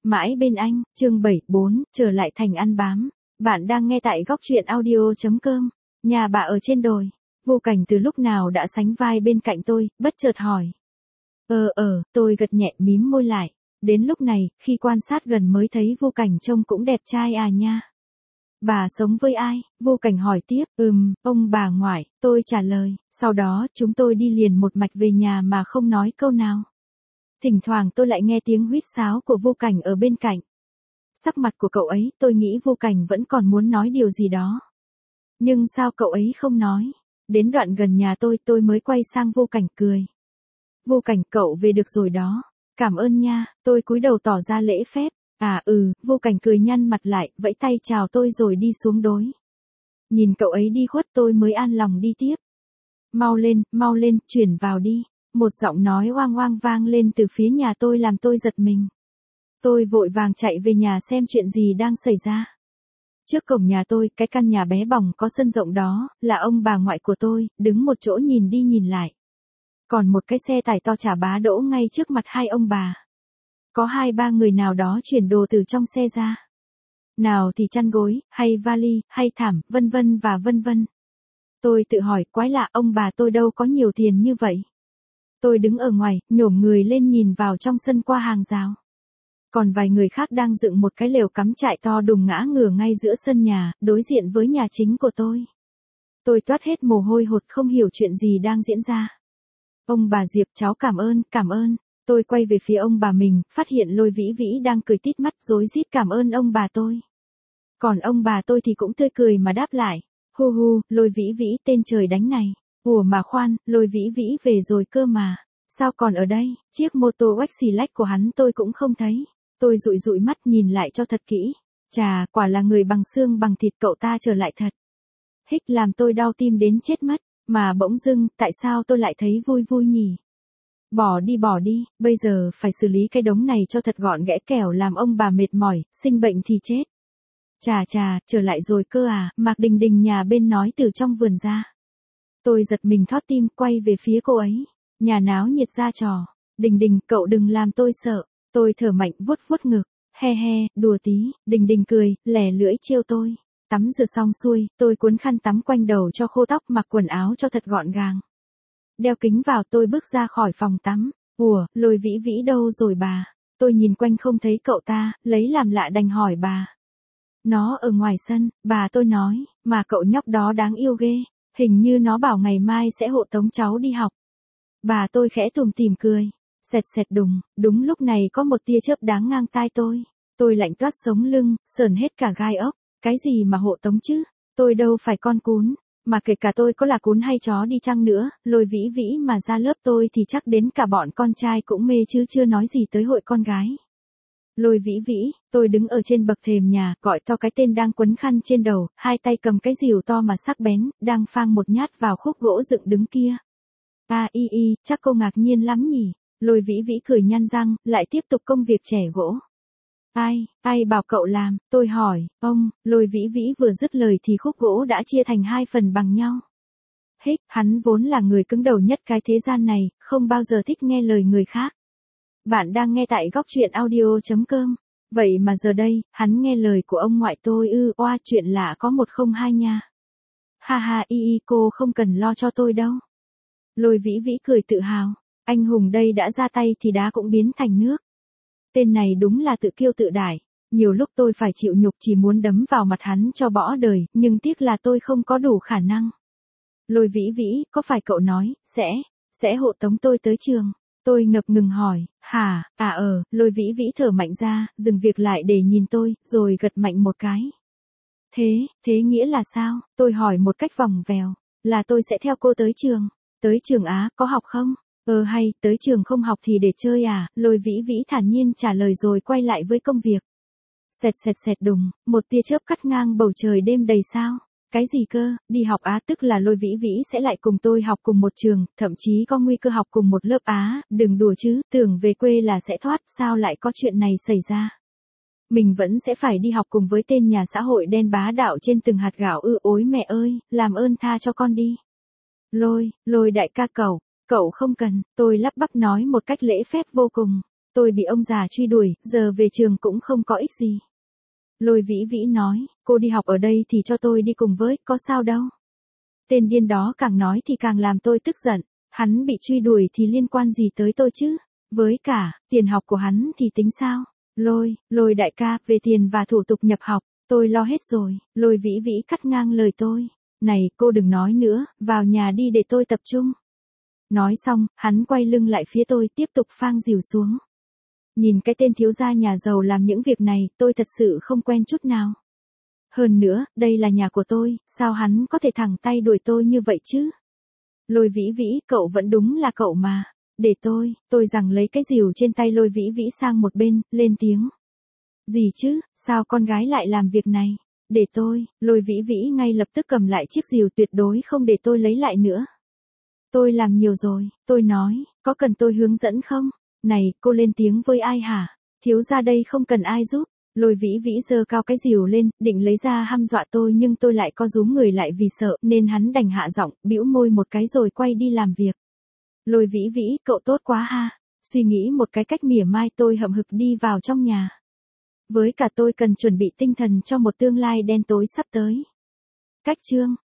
Mãi bên anh, chương 74, trở lại thành ăn bám. Bạn đang nghe tại góc truyện audio.com. Nhà bà ở trên đồi. Vô Cảnh từ lúc nào đã sánh vai bên cạnh tôi, bất chợt hỏi. Tôi gật nhẹ mím môi lại. Đến lúc này, khi quan sát gần mới thấy Vô Cảnh trông cũng đẹp trai à nha. Bà sống với ai? Vô Cảnh hỏi tiếp. Ông bà ngoại, tôi trả lời. Sau đó, chúng tôi đi liền một mạch về nhà mà không nói câu nào. Thỉnh thoảng tôi lại nghe tiếng huýt sáo của Vô Cảnh ở bên cạnh. Sắc mặt của cậu ấy, tôi nghĩ Vô Cảnh vẫn còn muốn nói điều gì đó. Nhưng sao cậu ấy không nói? Đến đoạn gần nhà tôi mới quay sang Vô Cảnh cười. Vô Cảnh, cậu về được rồi đó. Cảm ơn nha, tôi cúi đầu tỏ ra lễ phép. Vô Cảnh cười nhăn mặt lại, vẫy tay chào tôi rồi đi xuống đối. Nhìn cậu ấy đi khuất tôi mới an lòng đi tiếp. Mau lên, chuyển vào đi. Một giọng nói oang oang vang lên từ phía nhà tôi làm tôi giật mình. Tôi vội vàng chạy về nhà xem chuyện gì đang xảy ra. Trước cổng nhà tôi, cái căn nhà bé bỏng có sân rộng đó, là ông bà ngoại của tôi, đứng một chỗ nhìn đi nhìn lại. Còn một cái xe tải to chả bá đỗ ngay trước mặt hai ông bà. Có 2-3 người nào đó chuyển đồ từ trong xe ra. Nào thì chăn gối, hay vali, hay thảm, vân vân và vân vân. Tôi tự hỏi, quái lạ, ông bà tôi đâu có nhiều tiền như vậy. Tôi đứng ở ngoài, nhổm người lên nhìn vào trong sân qua hàng rào. Còn vài người khác đang dựng một cái lều cắm trại to đùng ngã ngửa ngay giữa sân nhà, đối diện với nhà chính của tôi. Tôi toát hết mồ hôi hột không hiểu chuyện gì đang diễn ra. Ông bà Diệp, cháu cảm ơn. Tôi quay về phía ông bà mình, phát hiện Lôi Vĩ Vĩ đang cười tít mắt rối rít cảm ơn ông bà tôi. Còn ông bà tôi thì cũng tươi cười mà đáp lại. Hu, Lôi Vĩ Vĩ, tên trời đánh này. Ủa mà khoan, Lôi Vĩ Vĩ về rồi cơ mà. Sao còn ở đây? Chiếc mô tô Waxy của hắn tôi cũng không thấy. Tôi dụi mắt nhìn lại cho thật kỹ. Chà, quả là người bằng xương bằng thịt, cậu ta trở lại thật. Hích, làm tôi đau tim đến chết mất. Mà bỗng dưng, tại sao tôi lại thấy vui nhỉ? Bỏ đi, bây giờ phải xử lý cái đống này cho thật gọn ghẽ kẻo làm ông bà mệt mỏi, sinh bệnh thì chết. Chà, trở lại rồi cơ à, Mạc Đình Đình nhà bên nói từ trong vườn ra. Tôi giật mình thót tim, quay về phía cô ấy. Nhà náo nhiệt ra trò. Đình, cậu đừng làm tôi sợ. Tôi thở mạnh vuốt ngực. He, đùa tí. Đình cười, lẻ lưỡi trêu tôi. Tắm rửa xong xuôi, tôi cuốn khăn tắm quanh đầu cho khô tóc, mặc quần áo cho thật gọn gàng. Đeo kính vào, tôi bước ra khỏi phòng tắm. Ủa, Lôi Vĩ Vĩ đâu rồi bà? Tôi nhìn quanh không thấy cậu ta, lấy làm lạ đành hỏi bà. Nó ở ngoài sân, bà tôi nói, mà cậu nhóc đó đáng yêu ghê. Hình như nó bảo ngày mai sẽ hộ tống cháu đi học. Bà tôi khẽ tủm tỉm cười. Sẹt đùng, đúng lúc này có một tia chớp đáng ngang tai tôi. Tôi lạnh toát sống lưng, sờn hết cả gai ốc. Cái gì mà hộ tống chứ? Tôi đâu phải con cún. Mà kể cả tôi có là cún hay chó đi chăng nữa, Lôi Vĩ Vĩ mà ra lớp tôi thì chắc đến cả bọn con trai cũng mê chứ chưa nói gì tới hội con gái. Lôi Vĩ Vĩ, tôi đứng ở trên bậc thềm nhà, gọi to cái tên đang quấn khăn trên đầu, hai tay cầm cái rìu to mà sắc bén, đang phang một nhát vào khúc gỗ dựng đứng kia. Chắc cô ngạc nhiên lắm nhỉ. Lôi Vĩ Vĩ cười nhăn răng, lại tiếp tục công việc chẻ gỗ. Ai bảo cậu làm, tôi hỏi, ông. Lôi Vĩ Vĩ vừa dứt lời thì khúc gỗ đã chia thành 2 phần bằng nhau. Hích, hắn vốn là người cứng đầu nhất cái thế gian này, không bao giờ thích nghe lời người khác. Bạn đang nghe tại góc truyện audio.com. Vậy mà giờ đây, hắn nghe lời của ông ngoại tôi oa, chuyện lạ có 102 nha. Ha, cô không cần lo cho tôi đâu. Lôi Vĩ Vĩ cười tự hào. Anh hùng đây đã ra tay thì đá cũng biến thành nước. Tên này đúng là tự kiêu tự đại. Nhiều lúc tôi phải chịu nhục chỉ muốn đấm vào mặt hắn cho bỏ đời, nhưng tiếc là tôi không có đủ khả năng. Lôi Vĩ Vĩ, có phải cậu nói, sẽ hộ tống tôi tới trường? Tôi ngập ngừng hỏi, hả, Lôi Vĩ Vĩ thở mạnh ra, dừng việc lại để nhìn tôi, rồi gật mạnh một cái. Thế nghĩa là sao? Tôi hỏi một cách vòng vèo, là tôi sẽ theo cô tới trường. Tới trường á, có học không? Hay, tới trường không học thì để chơi à? Lôi Vĩ Vĩ thản nhiên trả lời rồi quay lại với công việc. Sẹt đùng, một tia chớp cắt ngang bầu trời đêm đầy sao. Cái gì cơ, đi học á? Tức là Lôi Vĩ Vĩ sẽ lại cùng tôi học cùng một trường, thậm chí có nguy cơ học cùng một lớp á? Đừng đùa chứ, tưởng về quê là sẽ thoát, sao lại có chuyện này xảy ra? Mình vẫn sẽ phải đi học cùng với tên nhà xã hội đen bá đạo trên từng hạt gạo ôi mẹ ơi, làm ơn tha cho con đi. Lôi đại ca cậu không cần, tôi lắp bắp nói một cách lễ phép vô cùng. Tôi bị ông già truy đuổi, giờ về trường cũng không có ích gì. Lôi Vĩ Vĩ nói, cô đi học ở đây thì cho tôi đi cùng với, có sao đâu. Tên điên đó càng nói thì càng làm tôi tức giận, hắn bị truy đuổi thì liên quan gì tới tôi chứ, với cả, tiền học của hắn thì tính sao, lôi đại ca, về tiền và thủ tục nhập học, tôi lo hết rồi, Lôi Vĩ Vĩ cắt ngang lời tôi, này cô đừng nói nữa, vào nhà đi để tôi tập trung. Nói xong, hắn quay lưng lại phía tôi tiếp tục phang dìu xuống. Nhìn cái tên thiếu gia nhà giàu làm những việc này, tôi thật sự không quen chút nào. Hơn nữa, đây là nhà của tôi, sao hắn có thể thẳng tay đuổi tôi như vậy chứ? Lôi Vĩ Vĩ, cậu vẫn đúng là cậu mà. Để tôi giằng lấy cái rìu trên tay Lôi Vĩ Vĩ sang một bên, lên tiếng. Gì chứ, sao con gái lại làm việc này? Để tôi, Lôi Vĩ Vĩ ngay lập tức cầm lại chiếc rìu, tuyệt đối không để tôi lấy lại nữa. Tôi làm nhiều rồi, tôi nói, có cần tôi hướng dẫn không? Này, cô lên tiếng với ai hả? Thiếu gia đây không cần ai giúp. Lôi Vĩ Vĩ giơ cao cái rìu lên, định lấy ra hăm dọa tôi, nhưng tôi lại co rúm người lại vì sợ, nên hắn đành hạ giọng, bĩu môi một cái rồi quay đi làm việc. Lôi Vĩ Vĩ, cậu tốt quá ha. Suy nghĩ một cái cách mỉa mai, tôi hậm hực đi vào trong nhà. Với cả tôi cần chuẩn bị tinh thần cho một tương lai đen tối sắp tới. Cách chương